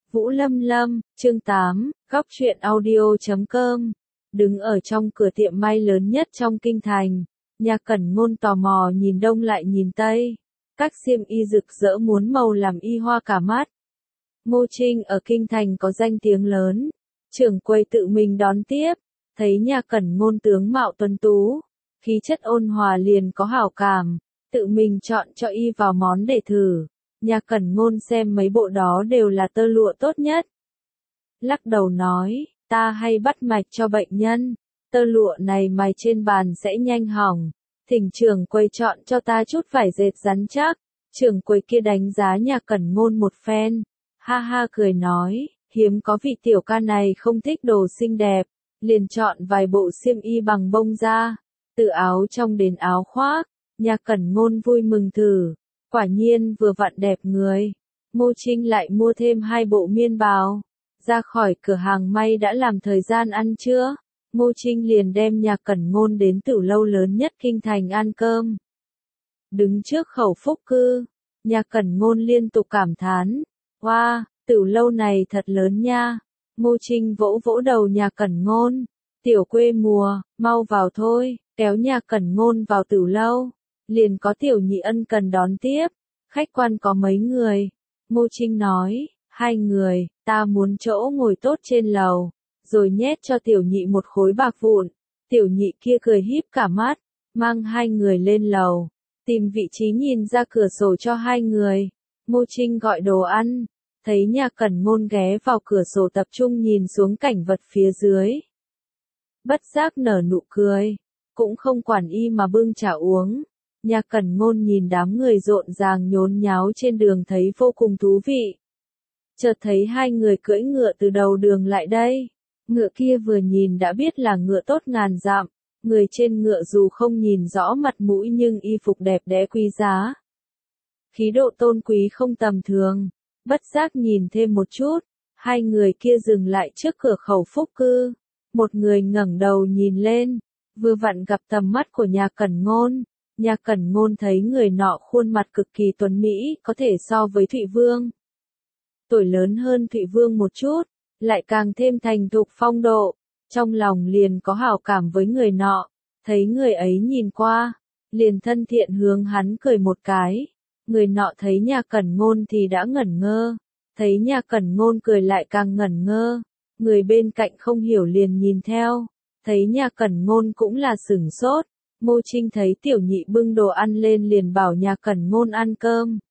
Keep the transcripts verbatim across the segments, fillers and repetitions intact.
Vũ Lâm Lâm, chương tám, góc truyện audio chấm com. Đứng ở trong cửa tiệm may lớn nhất trong kinh thành, Nhà Cẩn Ngôn tò mò nhìn đông lại nhìn tây, các xiêm y rực rỡ muốn màu làm y hoa cả mắt. Ngô Trinh ở kinh thành có danh tiếng lớn, trưởng quầy tự mình đón tiếp, thấy Nhà Cẩn Ngôn tướng mạo tuấn tú, khí chất ôn hòa liền có hảo cảm, tự mình chọn cho y vào món để thử. Nhà Cẩn Ngôn xem mấy bộ đó đều là tơ lụa tốt nhất. Lắc đầu nói, ta hay bắt mạch cho bệnh nhân, tơ lụa này mài trên bàn sẽ nhanh hỏng, thỉnh trưởng quầy chọn cho ta chút vải dệt rắn chắc. Trưởng quầy kia đánh giá Nhà Cẩn Ngôn một phen, ha ha cười nói, hiếm có vị tiểu ca này không thích đồ xinh đẹp, liền chọn vài bộ xiêm y bằng bông da, từ áo trong đến áo khoác. Nhà Cẩn Ngôn vui mừng thử, quả nhiên vừa vặn đẹp người. Ngô Trinh lại mua thêm hai bộ miên bào. Ra khỏi cửa hàng may đã làm thời gian ăn trưa, Ngô Trinh liền đem Nhà Cẩn Ngôn đến tử lâu lớn nhất kinh thành ăn cơm. Đứng trước khẩu phúc cư, Nhà Cẩn Ngôn liên tục cảm thán, wow, tử lâu này thật lớn nha. Ngô Trinh vỗ vỗ đầu Nhà Cẩn Ngôn, tiểu quê mùa, mau vào thôi, kéo Nhà Cẩn Ngôn vào tử lâu. Liền có Tiểu Nhị ân cần đón tiếp, khách quan có mấy người. Ngô Trinh nói, hai người, ta muốn chỗ ngồi tốt trên lầu, rồi nhét cho Tiểu Nhị một khối bạc vụn. Tiểu Nhị kia cười híp cả mắt, mang hai người lên lầu, tìm vị trí nhìn ra cửa sổ cho hai người. Ngô Trinh gọi đồ ăn, thấy Nhà Cẩn Ngôn ghé vào cửa sổ tập trung nhìn xuống cảnh vật phía dưới. Bất giác nở nụ cười, cũng không quản y mà bưng trà uống. Nhà Cẩn Ngôn nhìn đám người rộn ràng nhốn nháo trên đường thấy vô cùng thú vị. Chợt thấy hai người cưỡi ngựa từ đầu đường lại đây. Ngựa kia vừa nhìn đã biết là ngựa tốt ngàn dặm. Người trên ngựa dù không nhìn rõ mặt mũi nhưng y phục đẹp đẽ quý giá. Khí độ tôn quý không tầm thường. Bất giác nhìn thêm một chút, hai người kia dừng lại trước cửa khẩu phúc cư. Một người ngẩng đầu nhìn lên, vừa vặn gặp tầm mắt của Nhà Cẩn Ngôn. Nhà Cẩn Ngôn thấy người nọ khuôn mặt cực kỳ tuấn mỹ, có thể so với Thụy Vương. Tuổi lớn hơn Thụy Vương một chút, lại càng thêm thành thục phong độ, trong lòng liền có hảo cảm với người nọ, thấy người ấy nhìn qua, liền thân thiện hướng hắn cười một cái. Người nọ thấy Nhà Cẩn Ngôn thì đã ngẩn ngơ, thấy Nhà Cẩn Ngôn cười lại càng ngẩn ngơ, người bên cạnh không hiểu liền nhìn theo, thấy Nhà Cẩn Ngôn cũng là sửng sốt. Ngô Trinh thấy Tiểu Nhị bưng đồ ăn lên liền bảo Nhà Cẩn Ngôn ăn cơm.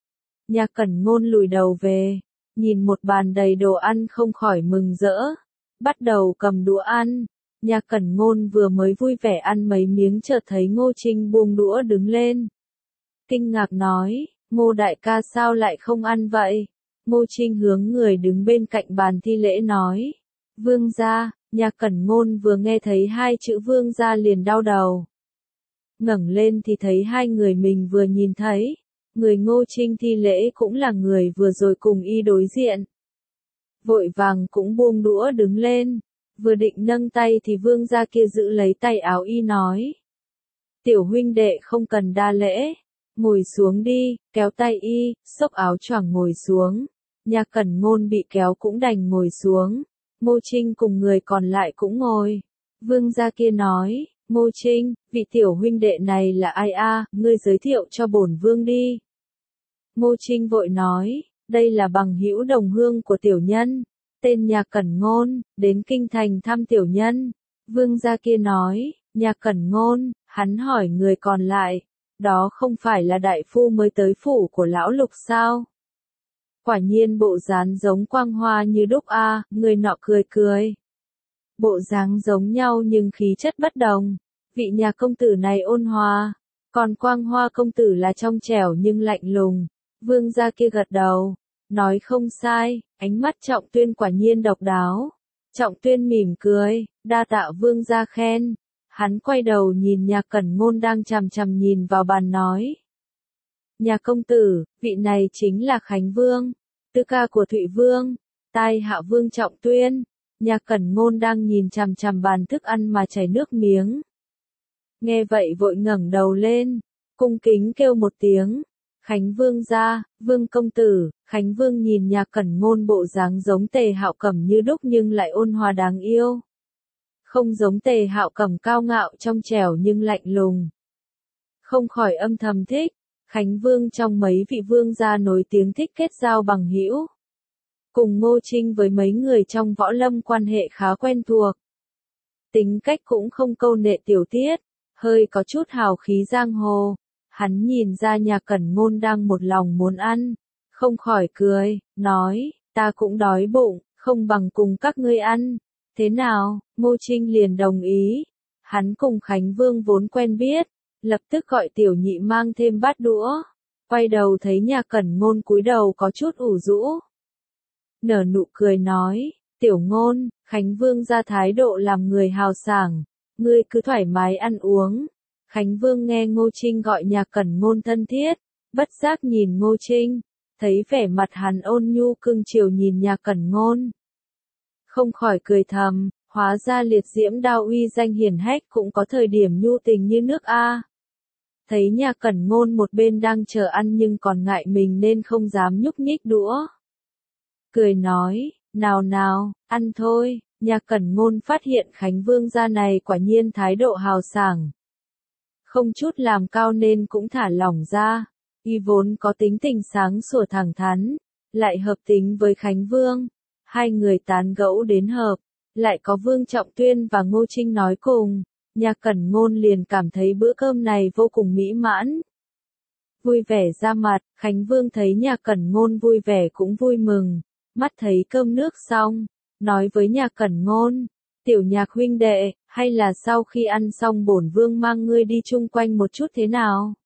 Nhà Cẩn Ngôn lùi đầu về, nhìn một bàn đầy đồ ăn không khỏi mừng rỡ, bắt đầu cầm đũa ăn. Nhà Cẩn Ngôn vừa mới vui vẻ ăn mấy miếng chợt thấy Ngô Trinh buông đũa đứng lên. Kinh ngạc nói, Ngô đại ca sao lại không ăn vậy? Ngô Trinh hướng người đứng bên cạnh bàn thi lễ nói, Vương gia. Nhà Cẩn Ngôn vừa nghe thấy hai chữ Vương gia liền đau đầu. Ngẩng lên thì thấy hai người mình vừa nhìn thấy, người Ngô Trinh thi lễ cũng là người vừa rồi cùng y đối diện. Vội vàng cũng buông đũa đứng lên, vừa định nâng tay thì vương gia kia giữ lấy tay áo y nói. Tiểu huynh đệ không cần đa lễ, ngồi xuống đi, kéo tay y, xốc áo choàng ngồi xuống. Nhà Cẩn Ngôn bị kéo cũng đành ngồi xuống, Ngô Trinh cùng người còn lại cũng ngồi. Vương gia kia nói, Ngô Trinh, vị tiểu huynh đệ này là ai a, ngươi giới thiệu cho bổn vương đi. Ngô Trinh vội nói, đây là bằng hữu đồng hương của tiểu nhân, tên Nhà Cẩn Ngôn, đến kinh thành thăm tiểu nhân. Vương gia kia nói, Nhà Cẩn Ngôn, hắn hỏi người còn lại, đó không phải là đại phu mới tới phủ của lão Lục sao? Quả nhiên bộ dáng giống Quang Hoa như đúc a, người nọ cười cười. Bộ dáng giống nhau nhưng khí chất bất đồng. Vị Nhà công tử này ôn hòa, còn Quang Hoa công tử là trong trẻo nhưng lạnh lùng. Vương gia kia gật đầu, nói không sai, ánh mắt Trọng Tuyên quả nhiên độc đáo. Trọng Tuyên mỉm cười, đa tạ vương gia khen. Hắn quay đầu nhìn Nhà Cẩn Ngôn đang chằm chằm nhìn vào bàn nói. Nhà công tử, vị này chính là Khánh Vương, tư ca của Thụy Vương, tai hạ vương Trọng Tuyên. Nhà Cẩn Ngôn đang nhìn chằm chằm bàn thức ăn mà chảy nước miếng. Nghe vậy vội ngẩng đầu lên, cung kính kêu một tiếng, Khánh Vương gia, Vương công tử. Khánh Vương nhìn nhà Cẩn Ngôn bộ dáng giống Tề Hạo Cẩm như đúc nhưng lại ôn hòa đáng yêu. Không giống Tề Hạo Cẩm cao ngạo trong trẻo nhưng lạnh lùng. Không khỏi âm thầm thích. Khánh Vương trong mấy vị vương gia nổi tiếng thích kết giao bằng hữu. Cùng Ngô Trinh với mấy người trong võ lâm quan hệ khá quen thuộc. Tính cách cũng không câu nệ tiểu tiết, hơi có chút hào khí giang hồ. Hắn nhìn ra nhà Cẩn Ngôn đang một lòng muốn ăn, không khỏi cười, nói, ta cũng đói bụng, không bằng cùng các ngươi ăn. Thế nào? Ngô Trinh liền đồng ý. Hắn cùng Khánh Vương vốn quen biết, lập tức gọi tiểu nhị mang thêm bát đũa. Quay đầu thấy nhà Cẩn Ngôn cúi đầu có chút ủ rũ. Nở nụ cười nói, tiểu Ngôn, Khánh Vương ra thái độ làm người hào sảng, ngươi cứ thoải mái ăn uống. Khánh Vương nghe Ngô Trinh gọi nhà Cẩn Ngôn thân thiết, bất giác nhìn Ngô Trinh, thấy vẻ mặt hắn ôn nhu cưng chiều nhìn nhà Cẩn Ngôn. Không khỏi cười thầm, hóa ra liệt diễm đao uy danh hiển hách cũng có thời điểm nhu tình như nước a. Thấy nhà Cẩn Ngôn một bên đang chờ ăn nhưng còn ngại mình nên không dám nhúc nhích đũa. Cười nói, nào nào, ăn thôi. Nhà Cẩn Ngôn phát hiện Khánh Vương gia này quả nhiên thái độ hào sảng. Không chút làm cao nên cũng thả lỏng ra. Y vốn có tính tình sáng sủa thẳng thắn, lại hợp tính với Khánh Vương. Hai người tán gẫu đến hợp, lại có Vương Trọng Tuyên và Ngô Trinh nói cùng. Nhà Cẩn Ngôn liền cảm thấy bữa cơm này vô cùng mỹ mãn. Vui vẻ ra mặt, Khánh Vương thấy nhà Cẩn Ngôn vui vẻ cũng vui mừng. Mắt thấy cơm nước xong, nói với nhà Cẩn Ngôn, tiểu Nhạc huynh đệ, hay là sau khi ăn xong bổn vương mang ngươi đi chung quanh một chút thế nào?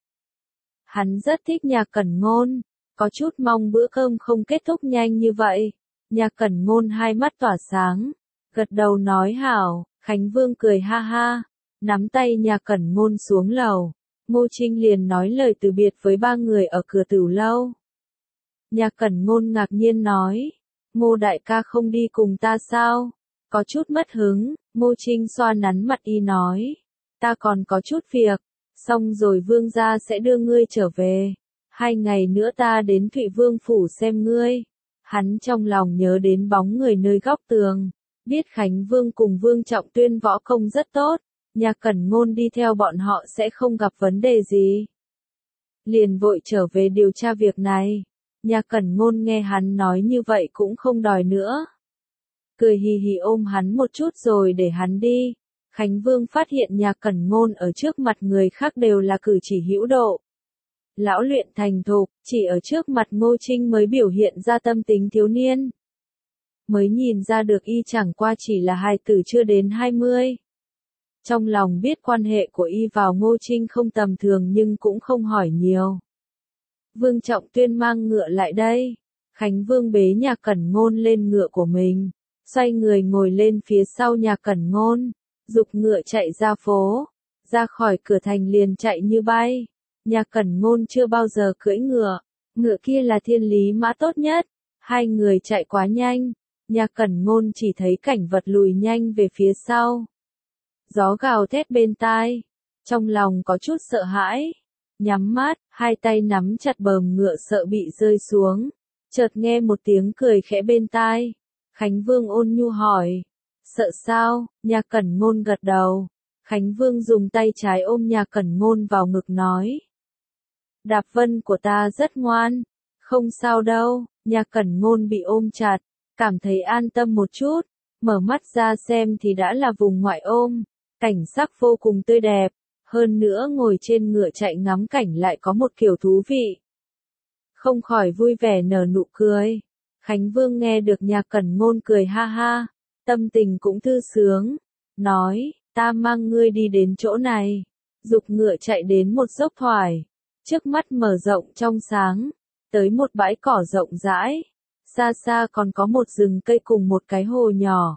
Hắn rất thích nhà Cẩn Ngôn, có chút mong bữa cơm không kết thúc nhanh như vậy. Nhà Cẩn Ngôn hai mắt tỏa sáng, gật đầu nói hảo. Khánh Vương cười ha ha, nắm tay nhà Cẩn Ngôn xuống lầu. Ngô Trinh liền nói lời từ biệt với ba người ở cửa Tửu lâu. Nhà Cẩn Ngôn ngạc nhiên nói, Ngô đại ca không đi cùng ta sao? Có chút mất hứng. Ngô Trinh xoa nắn mặt y nói, ta còn có chút việc, xong rồi vương gia sẽ đưa ngươi trở về. Hai ngày nữa ta đến Thụy Vương phủ xem ngươi. Hắn trong lòng nhớ đến bóng người nơi góc tường, biết Khánh Vương cùng Vương Trọng Tuyên võ công rất tốt, nhà Cẩn Ngôn đi theo bọn họ sẽ không gặp vấn đề gì. Liền vội trở về điều tra việc này. Nhà Cẩn Ngôn nghe hắn nói như vậy cũng không đòi nữa. Cười hì hì ôm hắn một chút rồi để hắn đi. Khánh Vương phát hiện nhà Cẩn Ngôn ở trước mặt người khác đều là cử chỉ hữu độ. Lão luyện thành thục, chỉ ở trước mặt Ngô Trinh mới biểu hiện ra tâm tính thiếu niên. Mới nhìn ra được y chẳng qua chỉ là hài tử chưa đến hai mươi. Trong lòng biết quan hệ của y vào Ngô Trinh không tầm thường nhưng cũng không hỏi nhiều. Vương Trọng Tuyên mang ngựa lại đây. Khánh Vương bế nhà Cẩn Ngôn lên ngựa của mình, xoay người ngồi lên phía sau nhà Cẩn Ngôn, giục ngựa chạy ra phố, ra khỏi cửa thành liền chạy như bay. Nhà Cẩn Ngôn chưa bao giờ cưỡi ngựa, ngựa kia là thiên lý mã tốt nhất. Hai người chạy quá nhanh, nhà Cẩn Ngôn chỉ thấy cảnh vật lùi nhanh về phía sau. Gió gào thét bên tai, trong lòng có chút sợ hãi. Nhắm mắt, hai tay nắm chặt bờm ngựa sợ bị rơi xuống. Chợt nghe một tiếng cười khẽ bên tai. Khánh Vương ôn nhu hỏi, sợ sao? Nhà Cẩn Ngôn gật đầu. Khánh Vương dùng tay trái ôm nhà Cẩn Ngôn vào ngực nói, Đạp Vân của ta rất ngoan, không sao đâu. Nhà Cẩn Ngôn bị ôm chặt, cảm thấy an tâm một chút, mở mắt ra xem thì đã là vùng ngoại ôm, cảnh sắc vô cùng tươi đẹp, hơn nữa ngồi trên ngựa chạy ngắm cảnh lại có một kiểu thú vị. Không khỏi vui vẻ nở nụ cười. Khánh Vương nghe được nhà Cẩn Ngôn cười ha ha, tâm tình cũng thư sướng, nói, ta mang ngươi đi đến chỗ này. Giục ngựa chạy đến một dốc thoải, trước mắt mở rộng trong sáng, tới một bãi cỏ rộng rãi, xa xa còn có một rừng cây cùng một cái hồ nhỏ.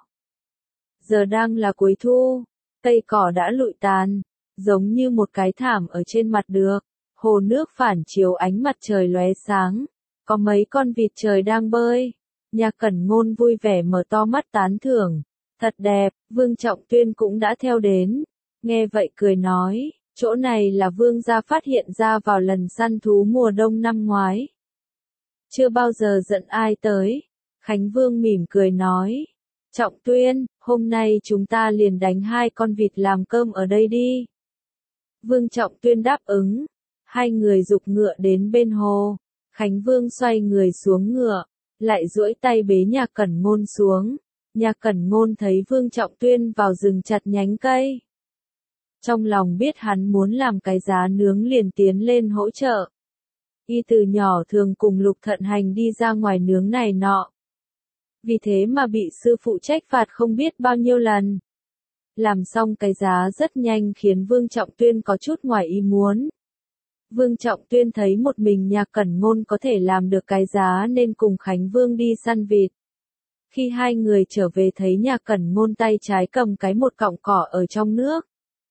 Giờ đang là cuối thu, cây cỏ đã lụi tàn, giống như một cái thảm ở trên mặt được, hồ nước phản chiếu ánh mặt trời lóe sáng, có mấy con vịt trời đang bơi. Nhà Cẩn Ngôn vui vẻ mở to mắt tán thưởng, thật đẹp. Vương Trọng Tuyên cũng đã theo đến, nghe vậy cười nói, Chỗ này là vương gia phát hiện ra vào lần săn thú mùa đông năm ngoái. Chưa bao giờ giận ai tới. Khánh Vương mỉm cười nói. Trọng Tuyên, hôm nay chúng ta liền đánh hai con vịt làm cơm ở đây đi. Vương Trọng Tuyên đáp ứng. Hai người giục ngựa đến bên hồ. Khánh Vương xoay người xuống ngựa, lại duỗi tay bế Nhà Cẩn Ngôn xuống. Nhà Cẩn Ngôn thấy Vương Trọng Tuyên vào rừng chặt nhánh cây. Trong lòng biết hắn muốn làm cái giá nướng liền tiến lên hỗ trợ. Y từ nhỏ thường cùng Lục Thận Hành đi ra ngoài nướng này nọ. Vì thế mà bị sư phụ trách phạt không biết bao nhiêu lần. Làm xong cái giá rất nhanh khiến Vương Trọng Tuyên có chút ngoài ý muốn. Vương Trọng Tuyên thấy một mình Nhà Cẩn Ngôn có thể làm được cái giá nên cùng Khánh Vương đi săn vịt. Khi hai người trở về thấy Nhà Cẩn Ngôn tay trái cầm cái một cọng cỏ ở trong nước.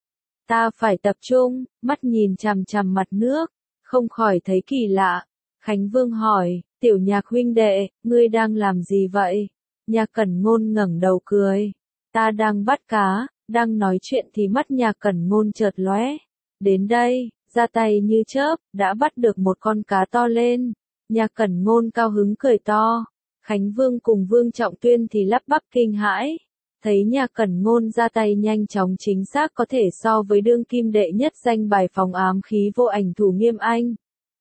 Ta phải tập trung, mắt nhìn chằm chằm mặt nước, không khỏi thấy kỳ lạ. Khánh Vương hỏi, tiểu Nhạc huynh đệ, ngươi đang làm gì vậy? Nhà Cẩn Ngôn ngẩng đầu cười. Ta đang bắt cá, đang nói chuyện thì mắt Nhà Cẩn Ngôn chợt lóe. Đến đây, ra tay như chớp, đã bắt được một con cá to lên. Nhà Cẩn Ngôn cao hứng cười to. Khánh Vương cùng Vương Trọng Tuyên thì lắp bắp kinh hãi. Thấy Nhà Cẩn Ngôn ra tay nhanh chóng chính xác có thể so với đương kim đệ nhất danh bài phòng ám khí vô ảnh thủ Nghiêm Anh.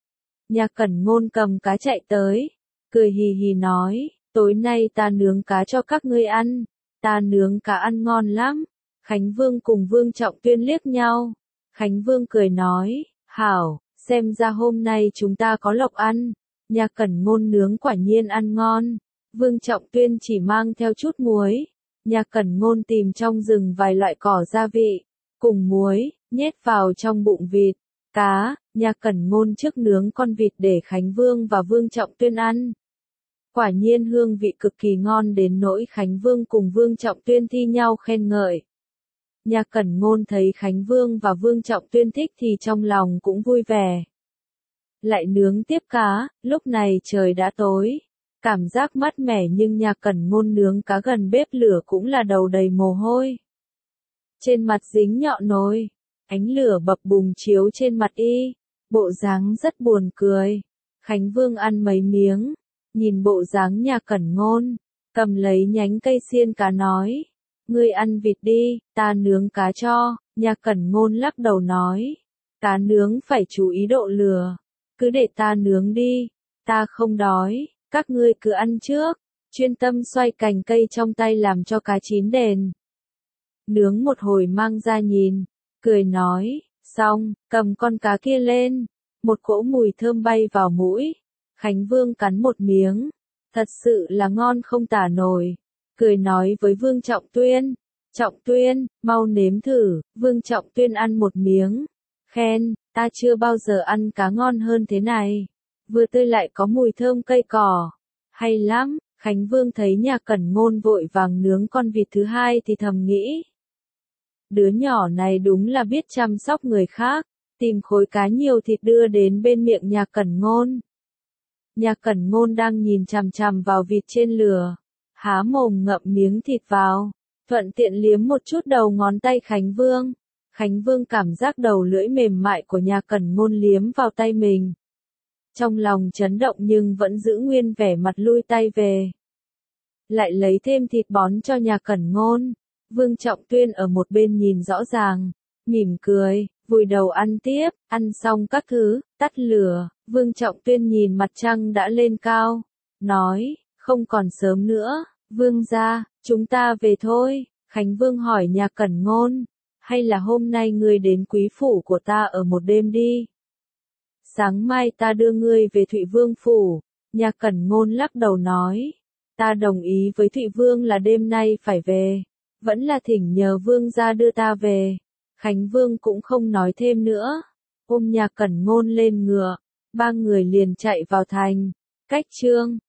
Nhà Cẩn Ngôn cầm cá chạy tới, cười hì hì nói, tối nay ta nướng cá cho các ngươi ăn, ta nướng cá ăn ngon lắm. Khánh Vương cùng Vương Trọng Tuyên liếc nhau, Khánh Vương cười nói, hảo, xem ra hôm nay chúng ta có lộc ăn. Nhà Cẩn Ngôn nướng quả nhiên ăn ngon, Vương Trọng Tuyên chỉ mang theo chút muối. Nhà Cẩn Ngôn tìm trong rừng vài loại cỏ gia vị, cùng muối, nhét vào trong bụng vịt, cá. Nhà Cẩn Ngôn trước nướng con vịt để Khánh Vương và Vương Trọng Tuyên ăn. Quả nhiên hương vị cực kỳ ngon đến nỗi Khánh Vương cùng Vương Trọng Tuyên thi nhau khen ngợi. Nhà Cẩn Ngôn thấy Khánh Vương và Vương Trọng Tuyên thích thì trong lòng cũng vui vẻ. Lại nướng tiếp cá, lúc này trời đã tối. Cảm giác mát mẻ nhưng Nhà Cẩn Ngôn nướng cá gần bếp lửa cũng là đầu đầy mồ hôi. Trên mặt dính nhọ nồi, ánh lửa bập bùng chiếu trên mặt y, bộ dáng rất buồn cười. Khánh Vương ăn mấy miếng, nhìn bộ dáng Nhà Cẩn Ngôn, cầm lấy nhánh cây xiên cá nói, ngươi ăn vịt đi, ta nướng cá cho. Nhà Cẩn Ngôn lắc đầu nói, cá nướng phải chú ý độ lửa, cứ để ta nướng đi, ta không đói. Các ngươi cứ ăn trước, chuyên tâm xoay cành cây trong tay làm cho cá chín đền. Nướng một hồi mang ra nhìn, cười nói, xong, cầm con cá kia lên. Một cỗ mùi thơm bay vào mũi. Khánh Vương cắn một miếng, thật sự là ngon không tả nổi. Cười nói với Vương Trọng Tuyên, Trọng Tuyên, mau nếm thử. Vương Trọng Tuyên ăn một miếng, khen, ta chưa bao giờ ăn cá ngon hơn thế này. Vừa tươi lại có mùi thơm cây cỏ. Hay lắm. Khánh Vương thấy Nhà Cẩn Ngôn vội vàng nướng con vịt thứ hai thì thầm nghĩ. Đứa nhỏ này đúng là biết chăm sóc người khác. Tìm khối cá nhiều thịt đưa đến bên miệng Nhà Cẩn Ngôn. Nhà Cẩn Ngôn đang nhìn chằm chằm vào vịt trên lửa. Há mồm ngậm miếng thịt vào. Thuận tiện liếm một chút đầu ngón tay Khánh Vương. Khánh Vương cảm giác đầu lưỡi mềm mại của Nhà Cẩn Ngôn liếm vào tay mình. Trong lòng chấn động nhưng vẫn giữ nguyên vẻ mặt lui tay về. Lại lấy thêm thịt bón cho Nhà Cẩn Ngôn. Vương Trọng Tuyên ở một bên nhìn rõ ràng, mỉm cười, vùi đầu ăn tiếp. Ăn xong các thứ, tắt lửa. Vương Trọng Tuyên nhìn mặt trăng đã lên cao, nói, không còn sớm nữa. Vương gia, chúng ta về thôi. Khánh Vương hỏi Nhà Cẩn Ngôn, hay là hôm nay ngươi đến quý phủ của ta ở một đêm đi. Sáng mai ta đưa ngươi về Thụy Vương phủ. Nhà Cẩn Ngôn lắc đầu nói, ta đồng ý với Thụy Vương là đêm nay phải về, vẫn là thỉnh nhờ Vương gia đưa ta về. Khánh Vương cũng không nói thêm nữa, ôm Nhà Cẩn Ngôn lên ngựa, ba người liền chạy vào thành. Cách chương